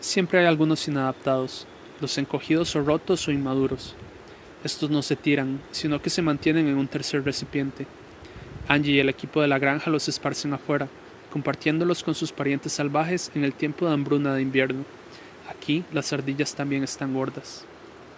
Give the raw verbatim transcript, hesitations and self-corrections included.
Siempre hay algunos inadaptados, los encogidos o rotos o inmaduros. Estos no se tiran, sino que se mantienen en un tercer recipiente. Angie y el equipo de la granja los esparcen afuera, compartiéndolos con sus parientes salvajes en el tiempo de hambruna de invierno. Aquí las ardillas también están gordas.